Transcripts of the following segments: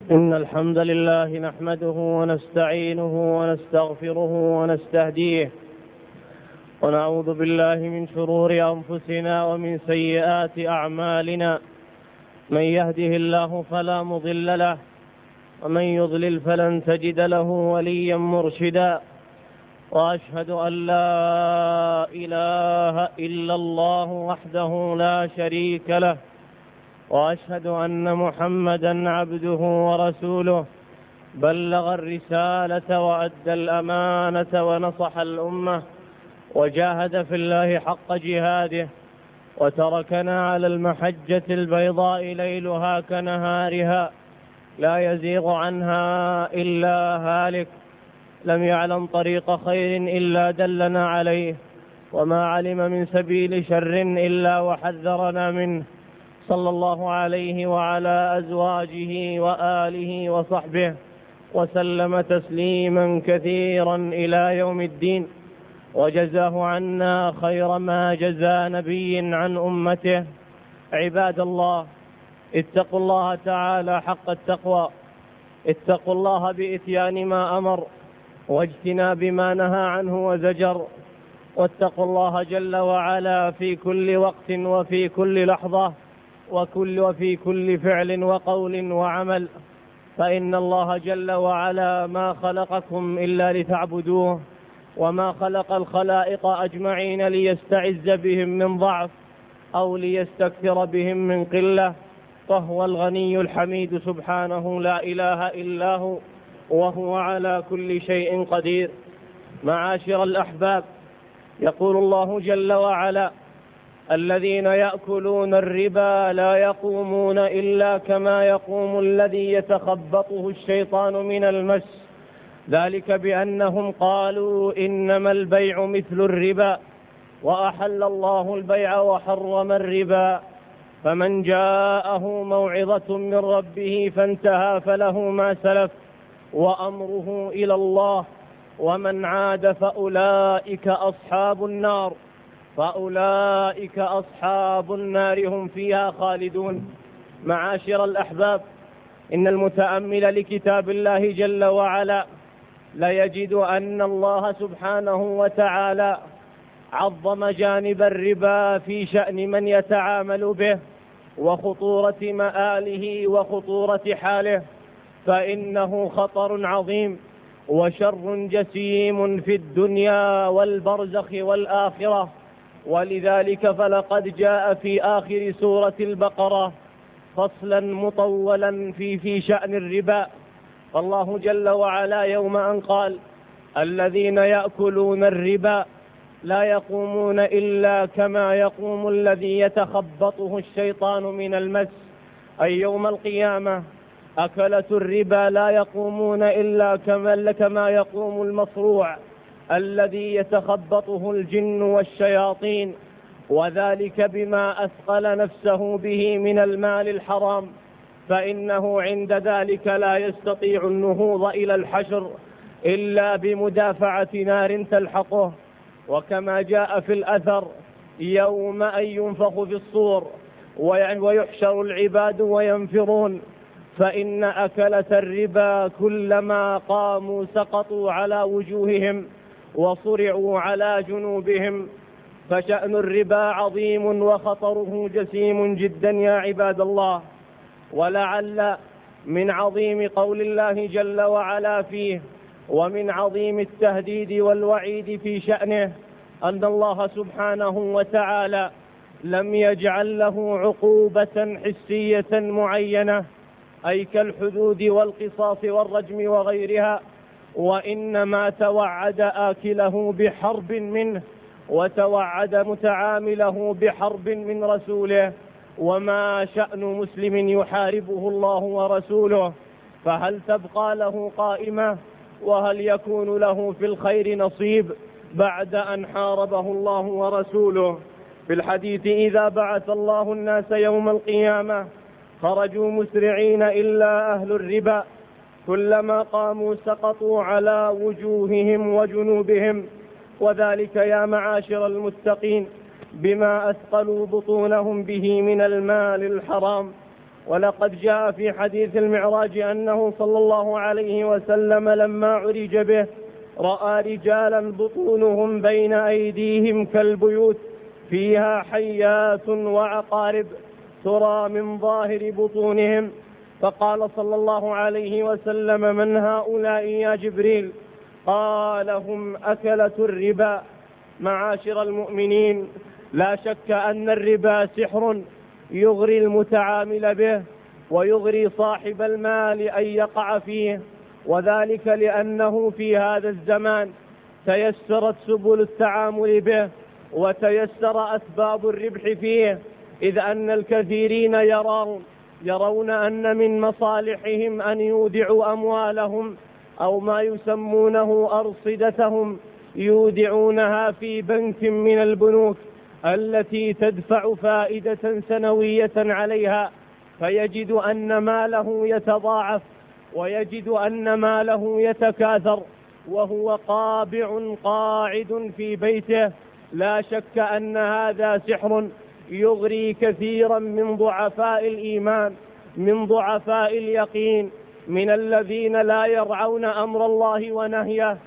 إن الحمد لله نحمده ونستعينه ونستغفره ونستهديه ونعوذ بالله من شرور أنفسنا ومن سيئات أعمالنا. من يهده الله فلا مضل له ومن يضلل فلن تجد له وليا مرشدا. وأشهد أن لا إله إلا الله وحده لا شريك له، وأشهد أن محمدا عبده ورسوله، بلغ الرسالة وأدى الأمانة ونصح الأمة وجاهد في الله حق جهاده، وتركنا على المحجة البيضاء ليلها كنهارها لا يزيغ عنها إلا هالك. لم يعلم طريق خير إلا دلنا عليه، وما علم من سبيل شر إلا وحذرنا منه. صلى الله عليه وعلى أزواجه وآله وصحبه وسلم تسليما كثيرا إلى يوم الدين، وجزاه عنا خير ما جزى نبي عن أمته. عباد الله، اتقوا الله تعالى حق التقوى، اتقوا الله بإتيان ما أمر واجتناب ما نهى عنه وزجر، واتقوا الله جل وعلا في كل وقت وفي كل لحظة وفي كل فعل وقول وعمل، فإن الله جل وعلا ما خلقكم إلا لتعبدوه، وما خلق الخلائق أجمعين ليستعز بهم من ضعف أو ليستكثر بهم من قلة، فهو الغني الحميد سبحانه لا إله إلا هو، وهو على كل شيء قدير. معاشر الأحباب، يقول الله جل وعلا: الذين يأكلون الربا لا يقومون إلا كما يقوم الذي يتخبطه الشيطان من المس، ذلك بأنهم قالوا إنما البيع مثل الربا وأحل الله البيع وحرم الربا، فمن جاءه موعظة من ربه فانتهى فله ما سلف وأمره إلى الله، ومن عاد فأولئك أصحاب النار هم فيها خالدون. معاشر الأحباب، إن المتأمل لكتاب الله جل وعلا ليجد أن الله سبحانه وتعالى عظم جانب الربا في شأن من يتعامل به وخطورة مآله وخطورة حاله، فإنه خطر عظيم وشر جسيم في الدنيا والبرزخ والآخرة. ولذلك فلقد جاء في آخر سورة البقرة فصلا مطولا في شأن الربا، فالله جل وعلا يوم أن قال: الذين يأكلون الربا لا يقومون إلا كما يقوم الذي يتخبطه الشيطان من المس، أي يوم القيامة أكلة الربا لا يقومون إلا كما يقوم المصروع الذي يتخبطه الجن والشياطين، وذلك بما أثقل نفسه به من المال الحرام، فإنه عند ذلك لا يستطيع النهوض إلى الحشر إلا بمدافعة نار تلحقه. وكما جاء في الأثر: يوم أن ينفخ في الصور ويحشر العباد وينفرون، فإن أكلة الربا كلما قاموا سقطوا على وجوههم وصرعوا على جنوبهم. فشأن الربا عظيم وخطره جسيم جدا يا عباد الله. ولعل من عظيم قول الله جل وعلا فيه ومن عظيم التهديد والوعيد في شأنه أن الله سبحانه وتعالى لم يجعل له عقوبة حسية معينة، أي كالحدود والقصاص والرجم وغيرها، وإنما توعد آكله بحرب منه، وتوعد متعامله بحرب من رسوله. وما شأن مسلم يحاربه الله ورسوله، فهل تبقى له قائمة؟ وهل يكون له في الخير نصيب بعد أن حاربه الله ورسوله؟ في الحديث: إذا بعث الله الناس يوم القيامة خرجوا مسرعين إلا أهل الربا، كلما قاموا سقطوا على وجوههم وجنوبهم، وذلك يا معاشر المتقين بما أثقلوا بطونهم به من المال الحرام. ولقد جاء في حديث المعراج أنه صلى الله عليه وسلم لما عرج به رأى رجالا بطونهم بين أيديهم كالبيوت فيها حيات وعقارب ترى من ظاهر بطونهم، فقال صلى الله عليه وسلم: من هؤلاء يا جبريل؟ قال: هم أكلة الربا. معاشر المؤمنين، لا شك أن الربا سحر يغري المتعامل به ويغري صاحب المال أن يقع فيه، وذلك لأنه في هذا الزمان تيسرت سبل التعامل به وتيسر أسباب الربح فيه، إذ أن الكثيرين يرون أن من مصالحهم أن يودعوا أموالهم أو ما يسمونه أرصدتهم يودعونها في بنك من البنوك التي تدفع فائدة سنوية عليها، فيجد أن ماله يتضاعف ويجد أن ماله يتكاثر وهو قاعد في بيته. لا شك أن هذا سحر يغري كثيرا من ضعفاء الإيمان، من ضعفاء اليقين، من الذين لا يرعون أمر الله ونهيه،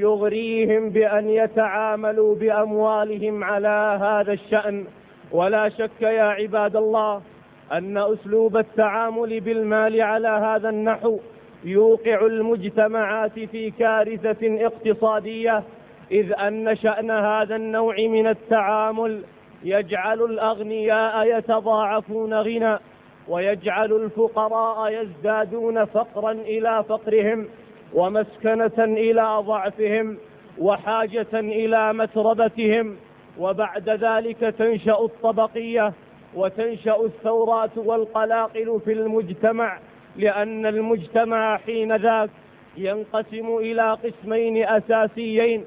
يغريهم بأن يتعاملوا بأموالهم على هذا الشأن. ولا شك يا عباد الله أن أسلوب التعامل بالمال على هذا النحو يوقع المجتمعات في كارثة اقتصادية، إذ أن شأن هذا النوع من التعامل يجعل الأغنياء يتضاعفون غنى، ويجعل الفقراء يزدادون فقرا إلى فقرهم، ومسكنة إلى ضعفهم، وحاجة إلى متربتهم. وبعد ذلك تنشأ الطبقية وتنشأ الثورات والقلاقل في المجتمع، لأن المجتمع حين ذاك ينقسم إلى قسمين أساسيين: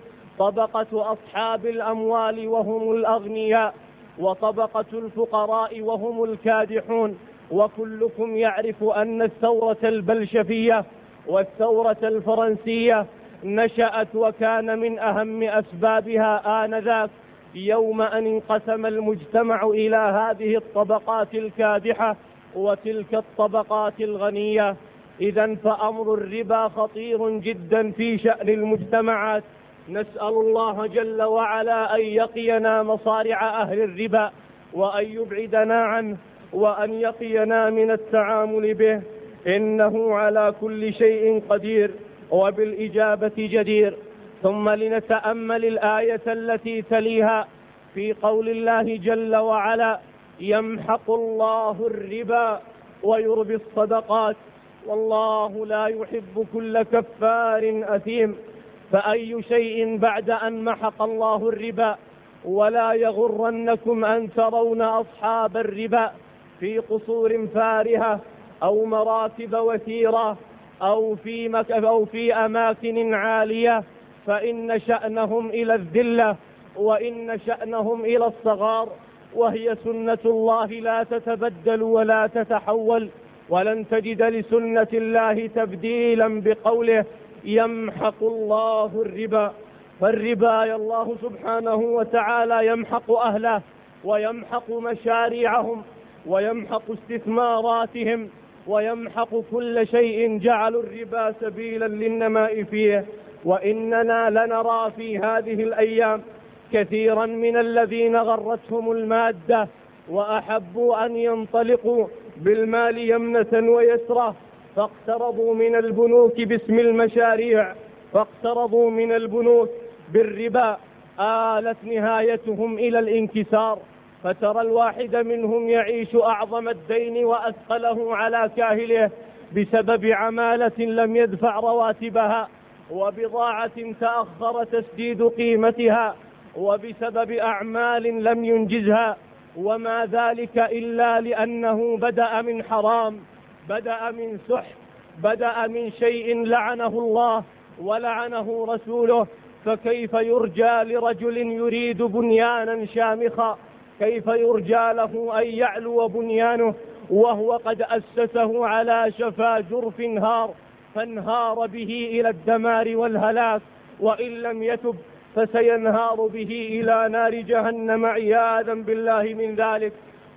طبقة أصحاب الأموال وهم الأغنياء، وطبقة الفقراء وهم الكادحون. وكلكم يعرف أن الثورة البلشفية والثورة الفرنسية نشأت وكان من أهم أسبابها آنذاك يوم أن انقسم المجتمع إلى هذه الطبقات الكادحة وتلك الطبقات الغنية. إذن فأمر الربا خطير جدا في شأن المجتمعات. نسأل الله جل وعلا أن يقينا مصارع أهل الربا، وأن يبعدنا عنه، وأن يقينا من التعامل به، إنه على كل شيء قدير وبالإجابة جدير. ثم لنتأمل الآية التي تليها في قول الله جل وعلا: يمحق الله الربا ويربي الصدقات والله لا يحب كل كفار أثيم. فأي شيء بعد أن محق الله الربا؟ ولا يغرنكم أن ترون أصحاب الربا في قصور فارهة أو مراكب وثيرة أو في أماكن عالية، فإن شأنهم إلى الذلة وإن شأنهم إلى الصغار، وهي سنة الله لا تتبدل ولا تتحول، ولن تجد لسنة الله تبديلا بقوله يمحق الله الربا. فالربا يا الله سبحانه وتعالى يمحق أهله ويمحق مشاريعهم ويمحق استثماراتهم ويمحق كل شيء جعلوا الربا سبيلا للنماء فيه. وإننا لنرى في هذه الأيام كثيرا من الذين غرتهم المادة وأحبوا أن ينطلقوا بالمال يمنة ويسرة، فاقترضوا من البنوك باسم المشاريع، فاقترضوا من البنوك بالربا، آلت نهايتهم إلى الانكسار. فترى الواحد منهم يعيش أعظم الدين وأثقله على كاهله بسبب عمالة لم يدفع رواتبها، وبضاعة تأخر تسديد قيمتها، وبسبب أعمال لم ينجزها، وما ذلك إلا لأنه بدأ من حرام، بدأ من سحت، بدأ من شيء لعنه الله ولعنه رسوله. فكيف يرجى لرجل يريد بنيانا شامخا، كيف يرجى له أن يعلو بنيانه وهو قد أسسه على شفا جرف هار فانهار به إلى الدمار والهلاك، وإن لم يتب فسينهار به إلى نار جهنم عياذا بالله من ذلك.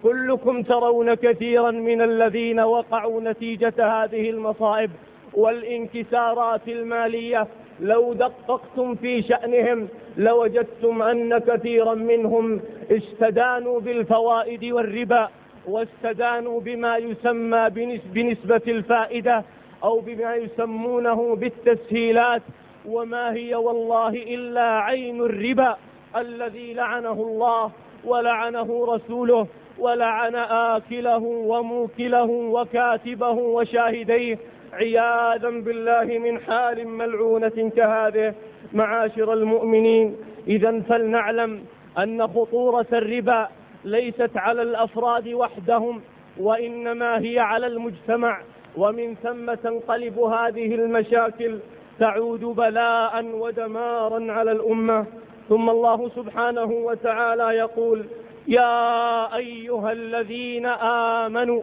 كلكم ترون كثيرا من الذين وقعوا نتيجة هذه المصائب والانكسارات المالية، لو دققتم في شأنهم لوجدتم أن كثيرا منهم استدانوا بالفوائد والربا، واستدانوا بما يسمى بنسبة الفائدة أو بما يسمونه بالتسهيلات، وما هي والله إلا عين الربا الذي لعنه الله ولعنه رسوله ولعن آكله وموكله وكاتبه وشاهديه، عياذا بالله من حال ملعونة كهذه. معاشر المؤمنين، إذن فلنعلم أن خطورة الربا ليست على الأفراد وحدهم، وإنما هي على المجتمع، ومن ثم تنقلب هذه المشاكل تعود بلاء ودمارا على الأمة. ثم الله سبحانه وتعالى يقول: يا أيها الذين آمنوا،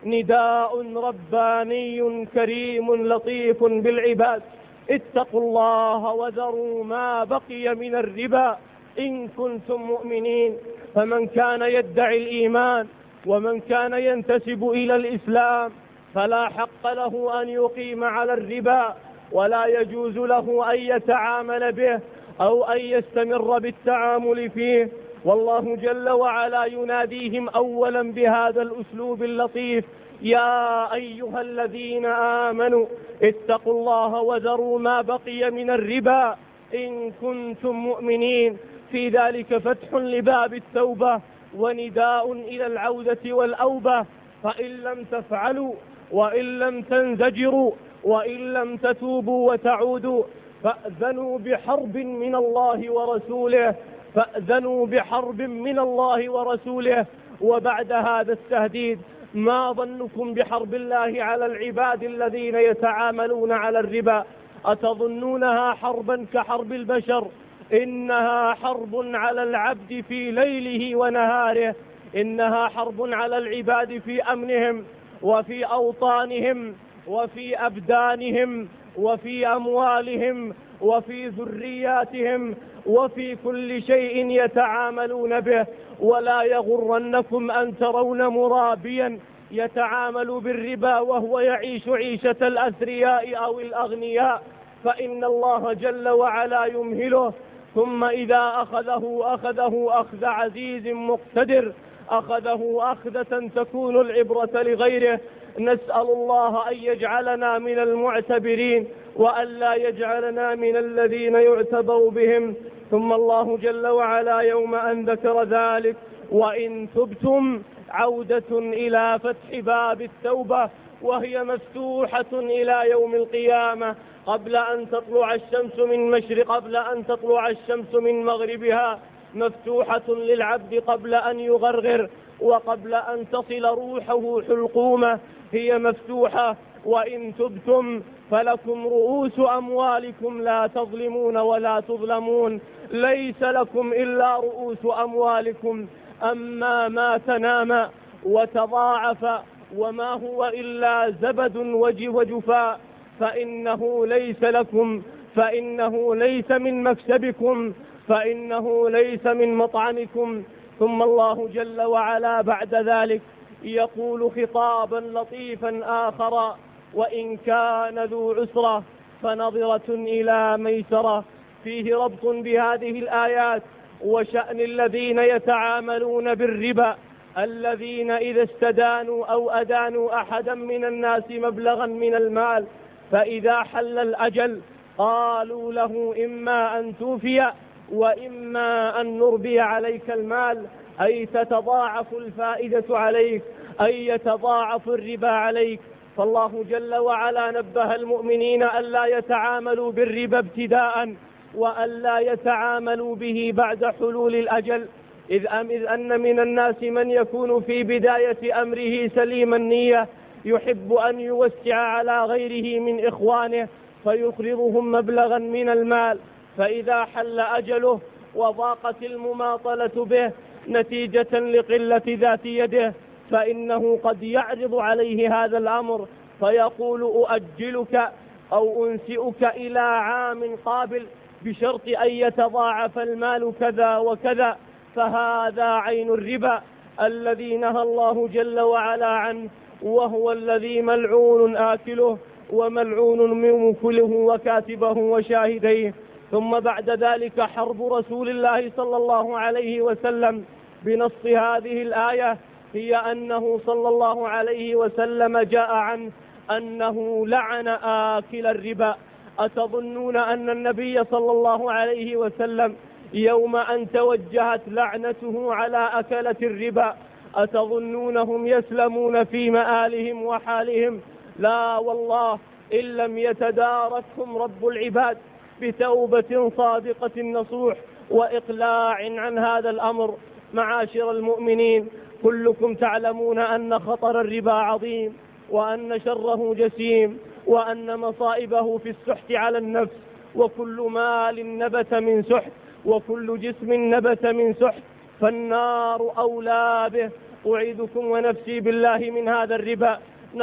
نداء رباني كريم لطيف بالعباد، اتقوا الله وذروا ما بقي من الربا إن كنتم مؤمنين. فمن كان يدعي الإيمان ومن كان ينتسب إلى الإسلام فلا حق له أن يقيم على الربا، ولا يجوز له أن يتعامل به أو أن يستمر بالتعامل فيه. والله جل وعلا يناديهم أولا بهذا الأسلوب اللطيف: يا أيها الذين آمنوا اتقوا الله وذروا ما بقي من الربا إن كنتم مؤمنين. في ذلك فتح لباب التوبة ونداء إلى العودة والأوبة، فإن لم تفعلوا وإن لم تنزجروا وإن لم تتوبوا وتعودوا فأذنوا بحرب من الله ورسوله، فأذنوا بحرب من الله ورسوله. وبعد هذا التهديد ما ظنكم بحرب الله على العباد الذين يتعاملون على الربا؟ أتظنونها حربا كحرب البشر؟ إنها حرب على العبد في ليله ونهاره، إنها حرب على العباد في أمنهم وفي أوطانهم وفي أبدانهم وفي أموالهم وفي ذرياتهم وفي كل شيء يتعاملون به. ولا يغرنكم أن ترون مرابيا يتعامل بالربا وهو يعيش عيشة الأثرياء أو الأغنياء، فإن الله جل وعلا يمهله، ثم إذا أخذه أخذ عزيز مقتدر، أخذه أخذة تكون العبرة لغيره. نسأل الله أن يجعلنا من المعتبرين وأن لا يجعلنا من الذين يعتبر بهم. ثم الله جل وعلا يوم أن ذكر ذلك: وإن تبتم، عودة إلى فتح باب التوبة، وهي مفتوحة إلى يوم القيامة قبل أن تطلع الشمس من مشرق، قبل أن تطلع الشمس من مغربها، مفتوحة للعبد قبل أن يغرغر وقبل أن تصل روحه حلقومه، هي مفتوحة. وإن تبتم فلكم رؤوس أموالكم لا تظلمون ولا تظلمون، ليس لكم إلا رؤوس أموالكم، أما ما تنام وتضاعف وما هو إلا زبد وجفاء فإنه ليس لكم، فإنه ليس من مكسبكم، فإنه ليس من مطعمكم. ثم الله جل وعلا بعد ذلك يقول خطابا لطيفا آخر: وإن كان ذو عسرة فنظرة إلى ميسرة. فيه ربط بهذه الآيات وشأن الذين يتعاملون بالربا، الذين إذا استدانوا أو أدانوا أحدا من الناس مبلغا من المال، فإذا حل الأجل قالوا له: إما أن توفي وإما أن نربي عليك المال، أي تتضاعف الفائدة عليك، أي يتضاعف الربا عليك. فالله جل وعلا نبه المؤمنين ألا يتعاملوا بالربا ابتداء، وألا يتعاملوا به بعد حلول الأجل، إذ أن من الناس من يكون في بداية أمره سليم النية، يحب أن يوسع على غيره من إخوانه فيقرضهم مبلغا من المال، فإذا حل أجله وضاقت المماطلة به نتيجة لقلة ذات يده، فإنه قد يعرض عليه هذا الأمر فيقول: أؤجلك أو أنسئك إلى عام قابل بشرط أن يتضاعف المال كذا وكذا. فهذا عين الربا الذي نهى الله جل وعلا عنه، وهو الذي ملعون آكله وملعون موكله وكاتبه وشاهديه. ثم بعد ذلك حرب رسول الله صلى الله عليه وسلم بنص هذه الآية هي أنه صلى الله عليه وسلم جاء عنه أنه لعن آكل الربا. أتظنون أن النبي صلى الله عليه وسلم يوم أن توجهت لعنته على أكلة الربا أتظنونهم يسلمون في مآلهم وحالهم؟ لا والله، إن لم يتداركهم رب العباد بتوبة صادقة نصوح وإقلاع عن هذا الأمر. معاشر المؤمنين، كلكم تعلمون أن خطر الربا عظيم، وأن شره جسيم، وأن مصائبه في السحت على النفس، وكل مال نبت من سحت وكل جسم نبت من سحت فالنار أولى به. أعيذكم ونفسي بالله من هذا الربا.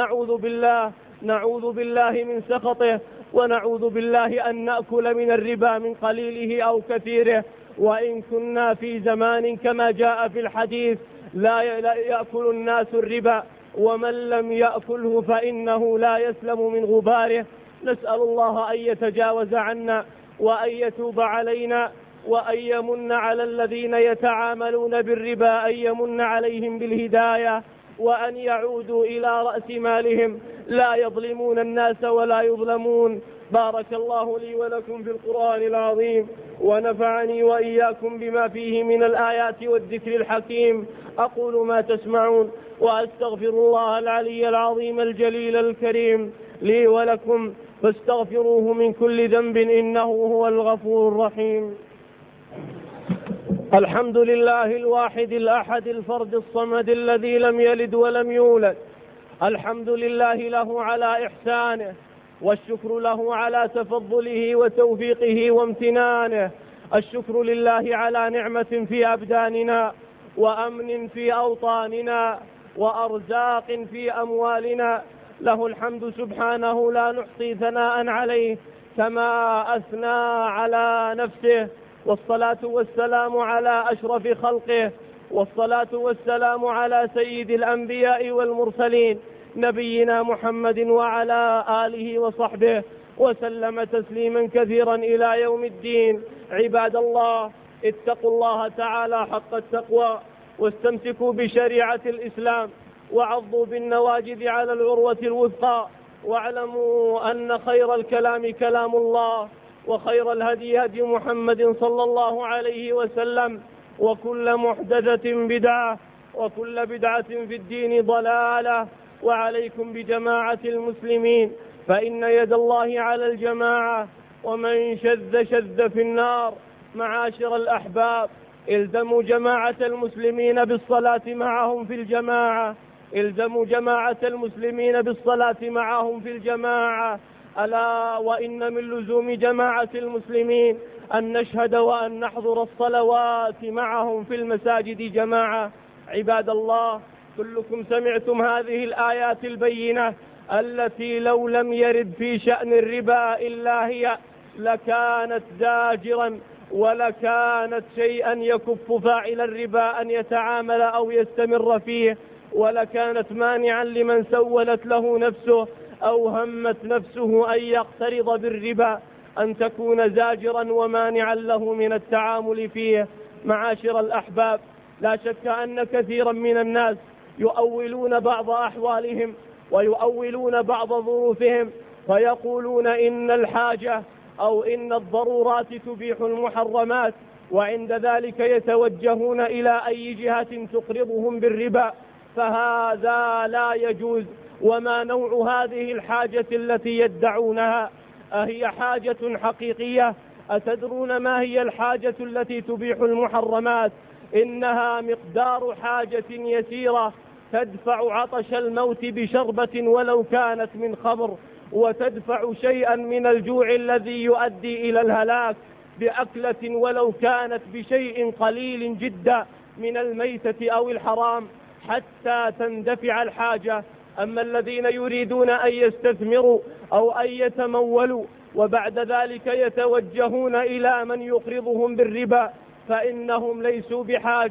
نعوذ بالله من سخطه، ونعوذ بالله أن نأكل من الربا من قليله أو كثيره. وإن كنا في زمان كما جاء في الحديث لا يأكل الناس الربا، ومن لم يأكله فإنه لا يسلم من غباره. نسأل الله أن يتجاوز عنا وأن يتوب علينا وأن يمن على الذين يتعاملون بالربا، أن يمن عليهم بالهداية، وأن يعودوا إلى رأس مالهم لا يظلمون الناس ولا يظلمون. بارك الله لي ولكم في القرآن العظيم، ونفعني وإياكم بما فيه من الآيات والذكر الحكيم. أقول ما تسمعون وأستغفر الله العلي العظيم الجليل الكريم لي ولكم، فاستغفروه من كل ذنب إنه هو الغفور الرحيم. الحمد لله الواحد الأحد الفرد الصمد الذي لم يلد ولم يولد. الحمد لله له على إحسانه، والشكر له على تفضله وتوفيقه وامتنانه. الشكر لله على نعمة في أبداننا، وأمن في أوطاننا، وأرزاق في أموالنا. له الحمد سبحانه لا نحصي ثناء عليه كما أثنى على نفسه. والصلاة والسلام على أشرف خلقه، والصلاة والسلام على سيد الأنبياء والمرسلين نبينا محمد وعلى آله وصحبه وسلم تسليما كثيرا إلى يوم الدين. عباد الله، اتقوا الله تعالى حق التقوى، واستمسكوا بشريعة الإسلام، وعضوا بالنواجذ على العروة الوثقى، واعلموا أن خير الكلام كلام الله، وخير الهدي هدي محمد صلى الله عليه وسلم، وكل محدثة بدعة، وكل بدعة في الدين ضلالة. وعليكم بجماعة المسلمين، فإن يد الله على الجماعة، ومن شذ شذ في النار. معاشر الأحباب، الزموا جماعة المسلمين بالصلاة معهم في الجماعة، الزموا جماعة المسلمين بالصلاة معهم في الجماعة. ألا وإن من لزوم جماعة المسلمين أن نشهد وأن نحضر الصلوات معهم في المساجد جماعة. عباد الله، كلكم سمعتم هذه الآيات البينة التي لو لم يرد في شأن الربا إلا هي لكانت زاجرا، ولكانت شيئا يكف فاعل الربا أن يتعامل أو يستمر فيه، ولكانت مانعا لمن سولت له نفسه أو همت نفسه أن يقترض بالربا أن تكون زاجرا ومانعا له من التعامل فيه. معاشر الأحباب، لا شك أن كثيرا من الناس يؤولون بعض أحوالهم ويؤولون بعض ظروفهم، فيقولون إن الحاجة أو إن الضرورات تبيح المحرمات، وعند ذلك يتوجهون إلى أي جهة تقرضهم بالربا، فهذا لا يجوز. وما نوع هذه الحاجة التي يدعونها؟ أهي حاجة حقيقية؟ أتدرون ما هي الحاجة التي تبيح المحرمات؟ إنها مقدار حاجة يسيرة تدفع عطش الموت بشربة ولو كانت من خمر، وتدفع شيئا من الجوع الذي يؤدي إلى الهلاك بأكلة ولو كانت بشيء قليل جدا من الميتة أو الحرام حتى تندفع الحاجة. أما الذين يريدون أن يستثمروا أو أن يتمولوا وبعد ذلك يتوجهون إلى من يقرضهم بالربا، فإنهم ليسوا بحاجة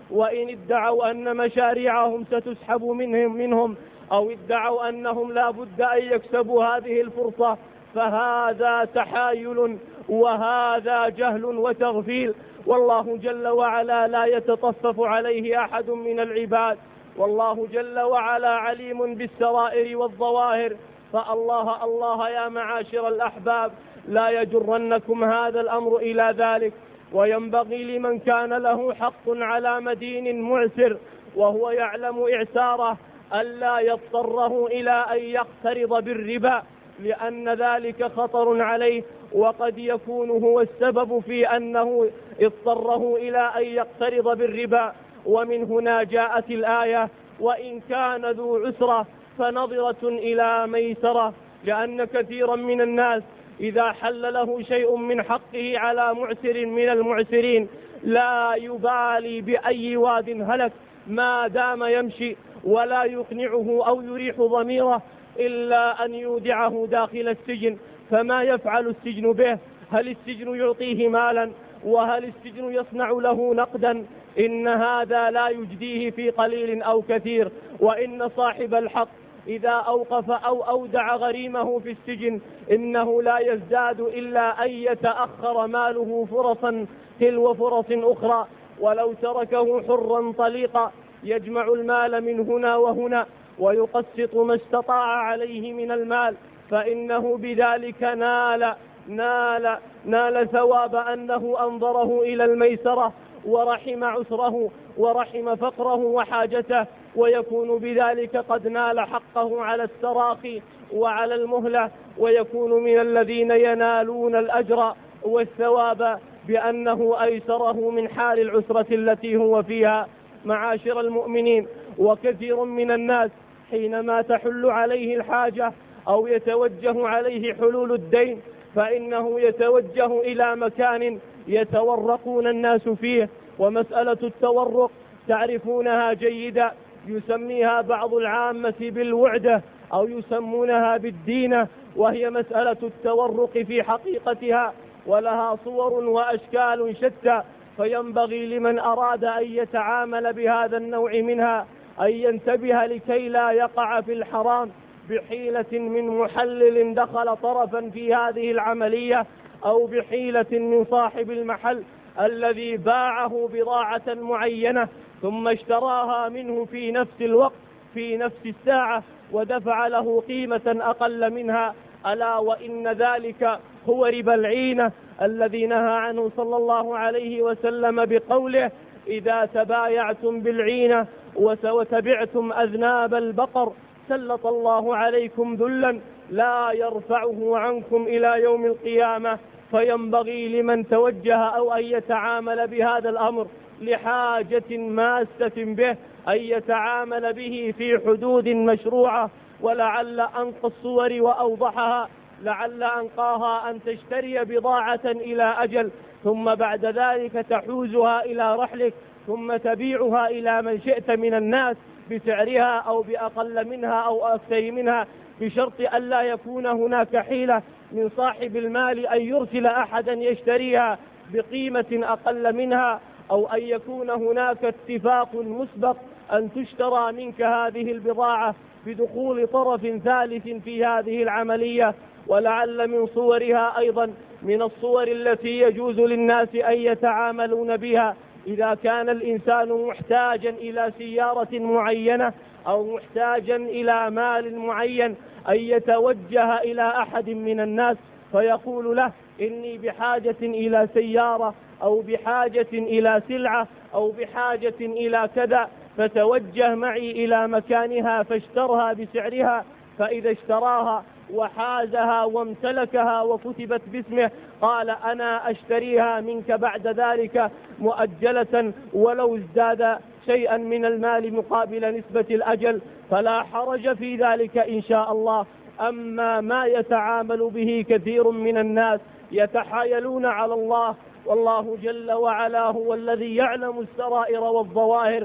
وإن ادعوا أن مشاريعهم ستسحب منهم أو ادعوا أنهم لا بد أن يكسبوا هذه الفرصة، فهذا تحايل وهذا جهل وتغفيل. والله جل وعلا لا يتطفف عليه أحد من العباد، والله جل وعلا عليم بالسرائر والظواهر. فالله الله يا معاشر الأحباب لا يجرنكم هذا الأمر إلى ذلك. وينبغي لمن كان له حق على مدين معسر وهو يعلم إعساره ألا يضطره إلى أن يقترض بالربا، لأن ذلك خطر عليه، وقد يكون هو السبب في أنه اضطره إلى أن يقترض بالربا. ومن هنا جاءت الآية: وإن كان ذو عسرة فنظرة إلى ميسرة، لأن كثيرا من الناس إذا حل له شيء من حقه على معسر من المعسرين لا يبالي بأي واد هلك ما دام يمشي، ولا يقنعه أو يريح ضميره إلا أن يودعه داخل السجن. فما يفعل السجن به؟ هل السجن يعطيه مالا؟ وهل السجن يصنع له نقدا؟ إن هذا لا يجديه في قليل أو كثير. وإن صاحب الحق إذا أوقف أو أودع غريمه في السجن إنه لا يزداد إلا أن يتأخر ماله فرصا تلو فرص أخرى، ولو تركه حرا طليقا يجمع المال من هنا وهنا ويقسط ما استطاع عليه من المال، فإنه بذلك نال ثواب أنه أنظره إلى الميسرة ورحم عسره ورحم فقره وحاجته، ويكون بذلك قد نال حقه على التراخي وعلى المهلة، ويكون من الذين ينالون الأجر والثواب بأنه أيسره من حال العسرة التي هو فيها. معاشر المؤمنين، وكثير من الناس حينما تحل عليه الحاجة أو يتوجه عليه حلول الدين فإنه يتوجه إلى مكان يتورقون الناس فيه. ومسألة التورق تعرفونها جيدا، يسميها بعض العامة بالوعدة أو يسمونها بالدينة، وهي مسألة التورق في حقيقتها، ولها صور وأشكال شتى. فينبغي لمن أراد أن يتعامل بهذا النوع منها أن ينتبه لكي لا يقع في الحرام بحيلة من محلل دخل طرفا في هذه العملية، أو بحيلة من صاحب المحل الذي باعه بضاعة معينة ثم اشتراها منه في نفس الوقت في نفس الساعة ودفع له قيمة أقل منها. ألا وإن ذلك هو ربا العينة الذي نهى عنه صلى الله عليه وسلم بقوله: إذا تبايعتم بالعينة وتبعتم أذناب البقر سلط الله عليكم ذلا لا يرفعه عنكم إلى يوم القيامة. فينبغي لمن توجه أو أن يتعامل بهذا الأمر لحاجة ماسة به أن يتعامل به في حدود مشروعة. ولعل أنقى الصور وأوضحها، لعل أنقاها أن تشتري بضاعة إلى أجل ثم بعد ذلك تحوزها إلى رحلك ثم تبيعها إلى من شئت من الناس بسعرها أو بأقل منها أو أكثر منها، بشرط أن لا يكون هناك حيلة من صاحب المال أن يرسل أحدا يشتريها بقيمة أقل منها، أو أن يكون هناك اتفاق مسبق أن تشترى منك هذه البضاعة بدخول طرف ثالث في هذه العملية. ولعل من صورها أيضا من الصور التي يجوز للناس أن يتعاملون بها إذا كان الإنسان محتاجا إلى سيارة معينة أو محتاجا إلى مال معين، أن يتوجه إلى أحد من الناس فيقول له: إني بحاجة إلى سيارة أو بحاجة إلى سلعة أو بحاجة إلى كذا، فتوجه معي إلى مكانها فاشترها بسعرها. فإذا اشتراها وحازها وامتلكها وكتبت باسمه قال: أنا أشتريها منك بعد ذلك مؤجلة ولو ازداد شيئا من المال مقابل نسبة الأجل، فلا حرج في ذلك إن شاء الله. أما ما يتعامل به كثير من الناس يتحايلون على الله، والله جل وعلا هو الذي يعلم السرائر والظواهر،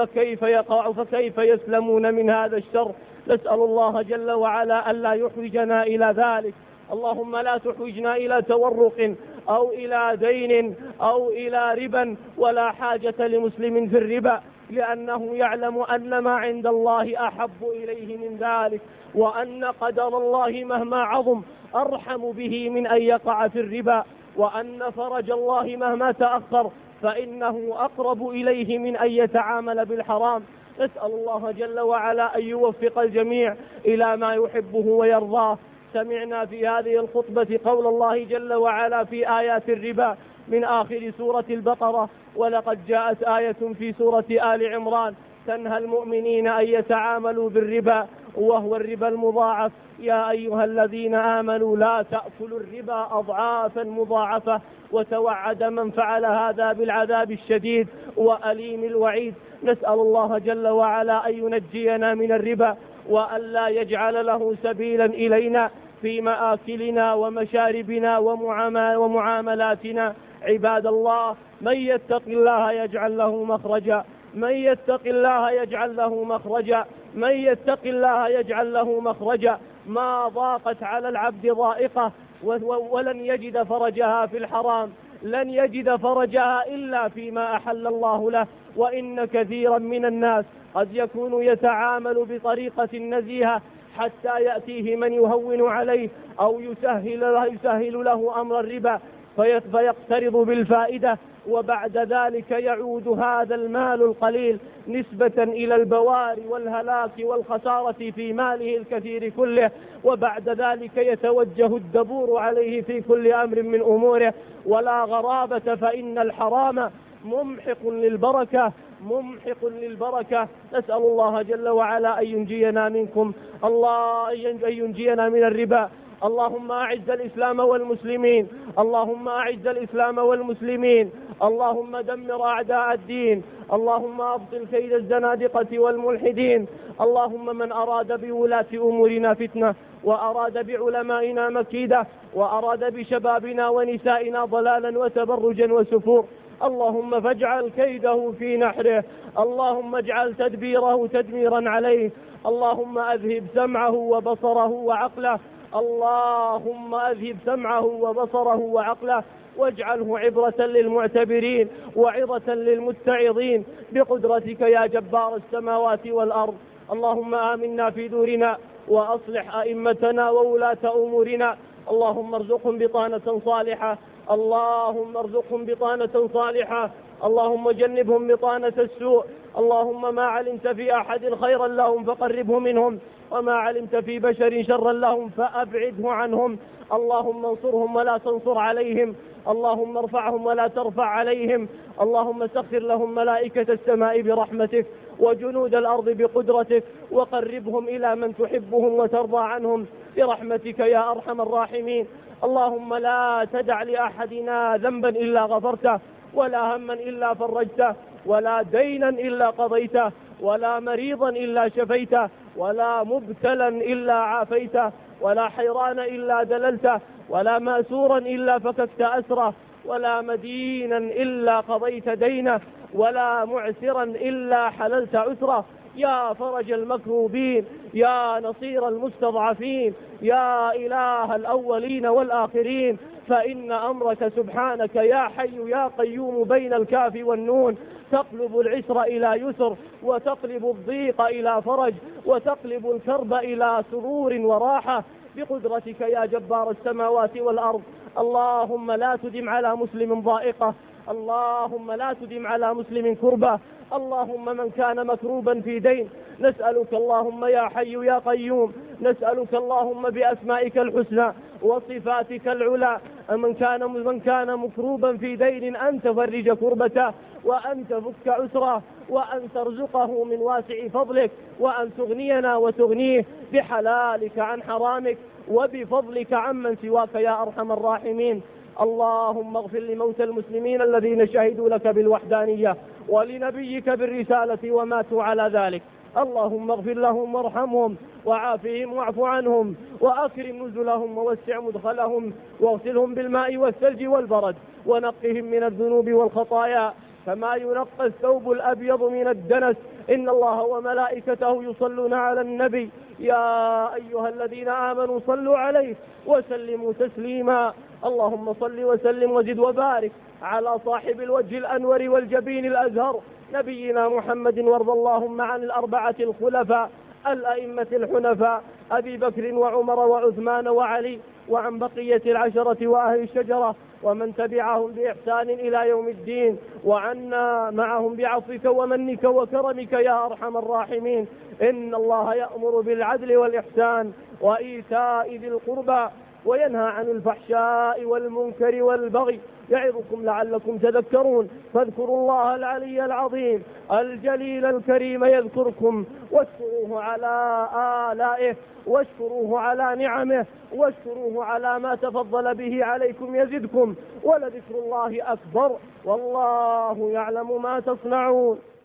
فكيف يسلمون من هذا الشر؟ نسأل الله جل وعلا ألا يحوجنا إلى ذلك. اللهم لا تحوجنا إلى تورق أو إلى دين أو إلى ربا، ولا حاجة لمسلم في الربا، لأنه يعلم أن ما عند الله أحب إليه من ذلك، وأن قدر الله مهما عظم أرحم به من أن يقع في الربا، وأن فرج الله مهما تأخر فإنه أقرب إليه من أن يتعامل بالحرام. نسأل الله جل وعلا أن يوفق الجميع إلى ما يحبه ويرضاه. سمعنا في هذه الخطبة قول الله جل وعلا في آيات الربا من آخر سورة البقرة: ولقد جاءت آية في سورة آل عمران تنهى المؤمنين أن يتعاملوا بالربا وهو الربا المضاعف. يا أيها الذين آمنوا لا تأكلوا الربا أضعافا مضاعفة، وتوعد من فعل هذا بالعذاب الشديد وأليم الوعيد. نسأل الله جل وعلا أن ينجينا من الربا، وأن لا يجعل له سبيلا إلينا في مآكلنا ومشاربنا ومعاملاتنا. عباد الله، من يتق الله يجعل له مخرجا، من يتق الله يجعل له مخرجا، من يتق الله يجعل له مخرجا. ما ضاقت على العبد ضائقة ولن يجد فرجها في الحرام، لن يجد فرجها إلا فيما أحل الله له. وإن كثيرا من الناس قد يكون يتعامل بطريقة نزيهة حتى يأتيه من يهون عليه أو يسهل له أمر الربا فيقترض بالفائدة، وبعد ذلك يعود هذا المال القليل نسبة إلى البوار والهلاك والخسارة في ماله الكثير كله، وبعد ذلك يتوجه الدبور عليه في كل أمر من أموره. ولا غرابة، فإن الحرام ممحق للبركة، ممحق للبركة. نسأل الله جل وعلا أن ينجينا منكم، أن ينجينا من الربا. اللهم أعز الإسلام والمسلمين، اللهم أعز الإسلام والمسلمين، اللهم دمر أعداء الدين، اللهم أبطل كيد الزنادقة والملحدين. اللهم من أراد بولاة أمورنا فتنة، وأراد بعلمائنا مكيدة، وأراد بشبابنا ونسائنا ضلالا وتبرجا وسفور، اللهم فاجعل كيده في نحره، اللهم اجعل تدبيره تدميرا عليه. اللهم أذهب سمعه وبصره وعقله، اللهم أذهب سمعه وبصره وعقله، واجعله عبرة للمعتبرين وعظة للمتعظين بقدرتك يا جبار السماوات والأرض. اللهم آمنا في دورنا، وأصلح أئمتنا وولاة أمورنا. اللهم ارزقهم بطانة صالحة، اللهم ارزقهم بطانة صالحة، اللهم جنبهم بطانة السوء. اللهم ما علمت في أحد خيرا لهم فقربه منهم، وما علمت في بشر شرا لهم فأبعده عنهم. اللهم انصرهم ولا تنصر عليهم، اللهم ارفعهم ولا ترفع عليهم. اللهم سخر لهم ملائكة السماء برحمتك وجنود الأرض بقدرتك، وقربهم إلى من تحبهم وترضى عنهم برحمتك يا أرحم الراحمين. اللهم لا تدع لأحدنا ذنبا إلا غفرته، ولا هما إلا فرجته، ولا دينا إلا قضيته، ولا مريضا إلا شفيته، ولا مبتلا إلا عافيته، ولا حيران إلا دللته، ولا مأسورا إلا فككت أسره، ولا مدينا إلا قضيت دينه، ولا معسرا إلا حللت عسره. يا فرج المكروبين، يا نصير المستضعفين، يا إله الأولين والآخرين، فإن أمرك سبحانك يا حي يا قيوم بين الكاف والنون تقلب العسر إلى يسر، وتقلب الضيق إلى فرج، وتقلب الكرب إلى سرور وراحة بقدرتك يا جبار السماوات والأرض. اللهم لا تدم على مسلم ضائقة، اللهم لا تدم على مسلم كربة. اللهم من كان مكروبا في دين نسألك اللهم يا حي يا قيوم، نسألك اللهم بأسمائك الحسنى وصفاتك العلى من كان مكروبا في دين أن تفرج كربته، وأن تفك عسره، وأن ترزقه من واسع فضلك، وأن تغنينا وتغنيه بحلالك عن حرامك وبفضلك عمن سواك يا أرحم الراحمين. اللهم اغفر لموتى المسلمين الذين شهدوا لك بالوحدانية ولنبيك بالرسالة وماتوا على ذلك. اللهم اغفر لهم وارحمهم وعافهم واعف عنهم وأكرم نزلهم ووسع مدخلهم، واغسلهم بالماء والثلج والبرد، ونقهم من الذنوب والخطايا كما ينقى الثوب الأبيض من الدنس. إن الله وملائكته يصلون على النبي يا أيها الذين آمنوا صلوا عليه وسلموا تسليما. اللهم صل وسلم وزد وبارك على صاحب الوجه الأنور والجبين الأزهر نبينا محمد، وارض اللهم عن الأربعة الخلفاء الأئمة الحنفاء أبي بكر وعمر وعثمان وعلي، وعن بقية العشرة وأهل الشجرة ومن تبعهم بإحسان إلى يوم الدين، وعنا معهم بعفوك ومنك وكرمك يا أرحم الراحمين. إن الله يأمر بالعدل والإحسان وإيتاء ذي القربى وينهى عن الفحشاء والمنكر والبغي يعظكم لعلكم تذكرون. فاذكروا الله العلي العظيم الجليل الكريم يذكركم، واشكروه على آلائه، واشكروه على نعمه، واشكروه على ما تفضل به عليكم يزدكم، ولذكر الله أكبر والله يعلم ما تصنعون.